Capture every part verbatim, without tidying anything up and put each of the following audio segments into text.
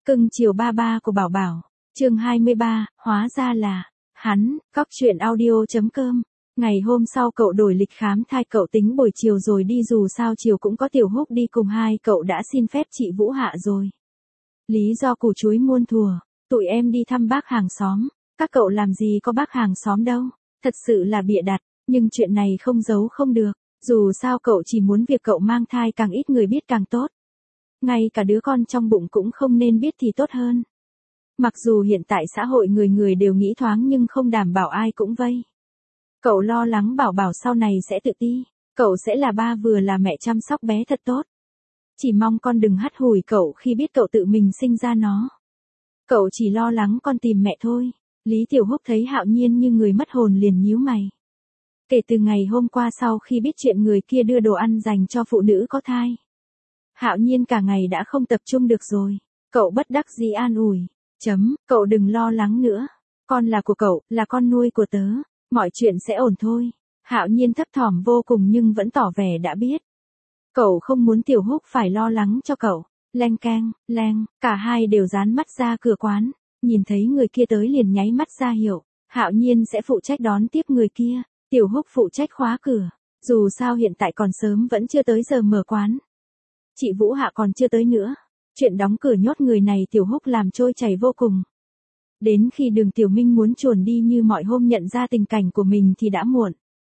Cưng chiều ba ba của Bảo Bảo. Chương hai mươi ba, hóa ra là hắn. Cóc truyện audio chấm com. Ngày hôm sau cậu đổi lịch khám thai, cậu tính buổi chiều rồi đi, dù sao chiều cũng có Tiểu Húc đi cùng, hai cậu đã xin phép chị Vũ Hạ rồi. Lý do củ chuối muôn thuở, tụi em đi thăm bác hàng xóm. Các cậu làm gì có bác hàng xóm đâu, thật sự là bịa đặt, nhưng chuyện này không giấu không được, dù sao cậu chỉ muốn việc cậu mang thai càng ít người biết càng tốt. Ngay cả đứa con trong bụng cũng không nên biết thì tốt hơn. Mặc dù hiện tại xã hội người người đều nghĩ thoáng nhưng không đảm bảo ai cũng vây. Cậu lo lắng Bảo Bảo sau này sẽ tự ti, cậu sẽ là ba vừa là mẹ chăm sóc bé thật tốt. Chỉ mong con đừng hắt hủi cậu khi biết cậu tự mình sinh ra nó. Cậu chỉ lo lắng con tìm mẹ thôi. Lý Tiểu Húc thấy Hạo Nhiên như người mất hồn liền nhíu mày. Kể từ ngày hôm qua sau khi biết chuyện người kia đưa đồ ăn dành cho phụ nữ có thai, Hạo Nhiên cả ngày đã không tập trung được rồi. Cậu bất đắc dĩ an ủi. Chấm, cậu đừng lo lắng nữa. Con là của cậu, là con nuôi của tớ. Mọi chuyện sẽ ổn thôi. Hạo Nhiên thấp thỏm vô cùng nhưng vẫn tỏ vẻ đã biết. Cậu không muốn Tiểu Húc phải lo lắng cho cậu. Leng keng, leng, cả hai đều dán mắt ra cửa quán. Nhìn thấy người kia tới liền nháy mắt ra hiệu. Hạo Nhiên sẽ phụ trách đón tiếp người kia. Tiểu Húc phụ trách khóa cửa. Dù sao hiện tại còn sớm, vẫn chưa tới giờ mở quán. Chị Vũ Hạ còn chưa tới nữa. Chuyện đóng cửa nhốt người này Tiểu Húc làm trôi chảy vô cùng. Đến khi Đường Tiểu Minh muốn chuồn đi như mọi hôm nhận ra tình cảnh của mình thì đã muộn.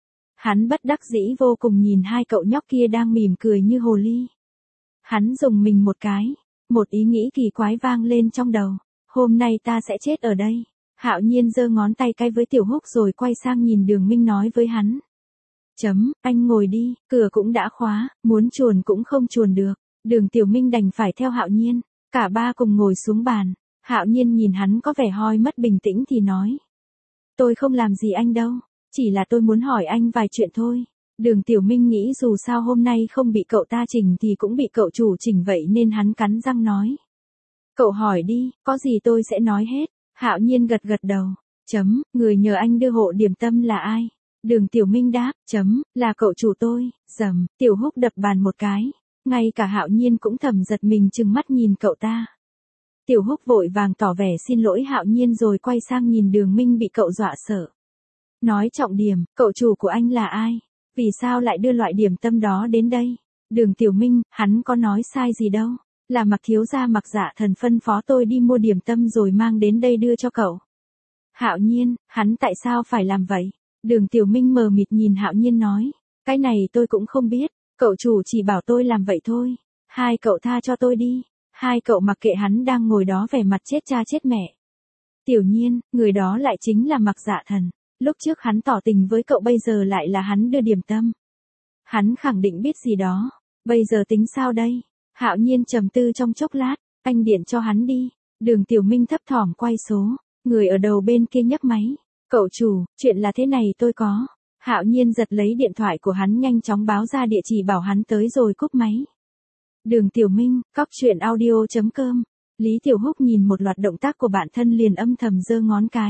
Hắn bất đắc dĩ vô cùng nhìn hai cậu nhóc kia đang mỉm cười như hồ ly. Hắn dùng mình một cái. Một ý nghĩ kỳ quái vang lên trong đầu. Hôm nay ta sẽ chết ở đây. Hạo Nhiên giơ ngón tay cái với Tiểu Húc rồi quay sang nhìn Đường Minh nói với hắn. Chấm, anh ngồi đi, cửa cũng đã khóa, muốn chuồn cũng không chuồn được. Đường Tiểu Minh đành phải theo Hạo Nhiên. Cả ba cùng ngồi xuống bàn. Hạo Nhiên nhìn hắn có vẻ hoi mất bình tĩnh thì nói. Tôi không làm gì anh đâu, chỉ là tôi muốn hỏi anh vài chuyện thôi. Đường Tiểu Minh nghĩ dù sao hôm nay không bị cậu ta chỉnh thì cũng bị cậu chủ chỉnh vậy nên hắn cắn răng nói. Cậu hỏi đi, có gì tôi sẽ nói hết. Hạo Nhiên gật gật đầu. Chấm, người nhờ anh đưa hộ điểm tâm là ai? Đường Tiểu Minh đáp. Chấm, là cậu chủ tôi. Dầm, Tiểu Húc đập bàn một cái. Ngay cả Hạo Nhiên cũng thầm giật mình trừng mắt nhìn cậu ta. Tiểu Húc vội vàng tỏ vẻ xin lỗi Hạo Nhiên rồi quay sang nhìn Đường Minh bị cậu dọa sợ. Nói trọng điểm, cậu chủ của anh là ai? Vì sao lại đưa loại điểm tâm đó đến đây? Đường Tiểu Minh, hắn có nói sai gì đâu. Là Mặc thiếu gia Mặc Dạ Thần phân phó tôi đi mua điểm tâm rồi mang đến đây đưa cho cậu. Hạo Nhiên, hắn tại sao phải làm vậy? Đường Tiểu Minh mờ mịt nhìn Hạo Nhiên nói. Cái này tôi cũng không biết, cậu chủ chỉ bảo tôi làm vậy thôi. Hai cậu tha cho tôi đi. Hai cậu mặc kệ hắn đang ngồi đó vẻ mặt chết cha chết mẹ. Tiểu Nhiên, người đó lại chính là Mặc Dạ Thần. Lúc trước hắn tỏ tình với cậu bây giờ lại là hắn đưa điểm tâm. Hắn khẳng định biết gì đó. Bây giờ tính sao đây? Hạo Nhiên trầm tư trong chốc lát. Anh điện cho hắn đi. Đường Tiểu Minh thấp thỏm quay số. Người ở đầu bên kia nhấc máy. Cậu chủ, chuyện là thế này tôi có. Hạo Nhiên giật lấy điện thoại của hắn nhanh chóng báo ra địa chỉ bảo hắn tới rồi cúp máy. Đường Tiểu Minh, cóc truyện audio chấm com. Lý Tiểu Húc nhìn một loạt động tác của bản thân liền âm thầm giơ ngón cái.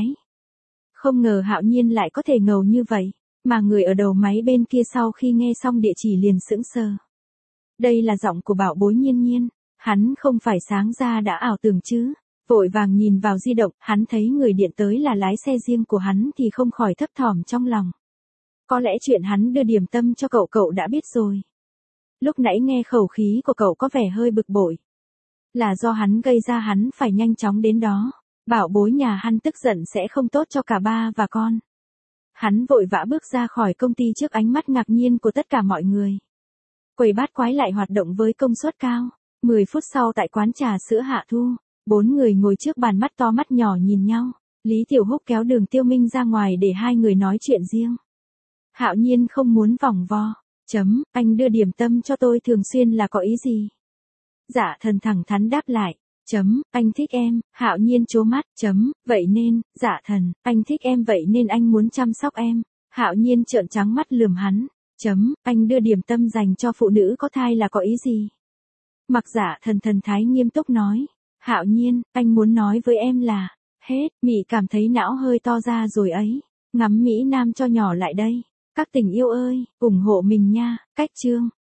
Không ngờ Hạo Nhiên lại có thể ngầu như vậy, mà người ở đầu máy bên kia sau khi nghe xong địa chỉ liền sững sờ. Đây là giọng của bảo bối Nhiên Nhiên, hắn không phải sáng ra đã ảo tưởng chứ. Vội vàng nhìn vào di động, hắn thấy người điện tới là lái xe riêng của hắn thì không khỏi thấp thỏm trong lòng. Có lẽ chuyện hắn đưa điểm tâm cho cậu cậu đã biết rồi. Lúc nãy nghe khẩu khí của cậu có vẻ hơi bực bội. Là do hắn gây ra, hắn phải nhanh chóng đến đó. Bảo bối nhà hắn tức giận sẽ không tốt cho cả ba và con. Hắn vội vã bước ra khỏi công ty trước ánh mắt ngạc nhiên của tất cả mọi người. Quầy bát quái lại hoạt động với công suất cao. mười phút sau tại quán trà sữa Hạ Thu, bốn người ngồi trước bàn mắt to mắt nhỏ nhìn nhau. Lý Tiểu Húc kéo Đường Tiêu Minh ra ngoài để hai người nói chuyện riêng. Hạo Nhiên không muốn vòng vo. Chấm, anh đưa điểm tâm cho tôi thường xuyên là có ý gì? Dạ Thần thẳng thắn đáp lại. Chấm, anh thích em. Hạo Nhiên trố mắt. Chấm, vậy nên, Dạ Thần, anh thích em vậy nên anh muốn chăm sóc em. Hạo Nhiên trợn trắng mắt lườm hắn. Chấm, anh đưa điểm tâm dành cho phụ nữ có thai là có ý gì? Mặc Dạ Thần thần thái nghiêm túc nói. Hạo Nhiên, anh muốn nói với em là, hết, Mị cảm thấy não hơi to ra rồi ấy. Ngắm Mỹ Nam cho nhỏ lại đây. Các tình yêu ơi, ủng hộ mình nha. Cách chương.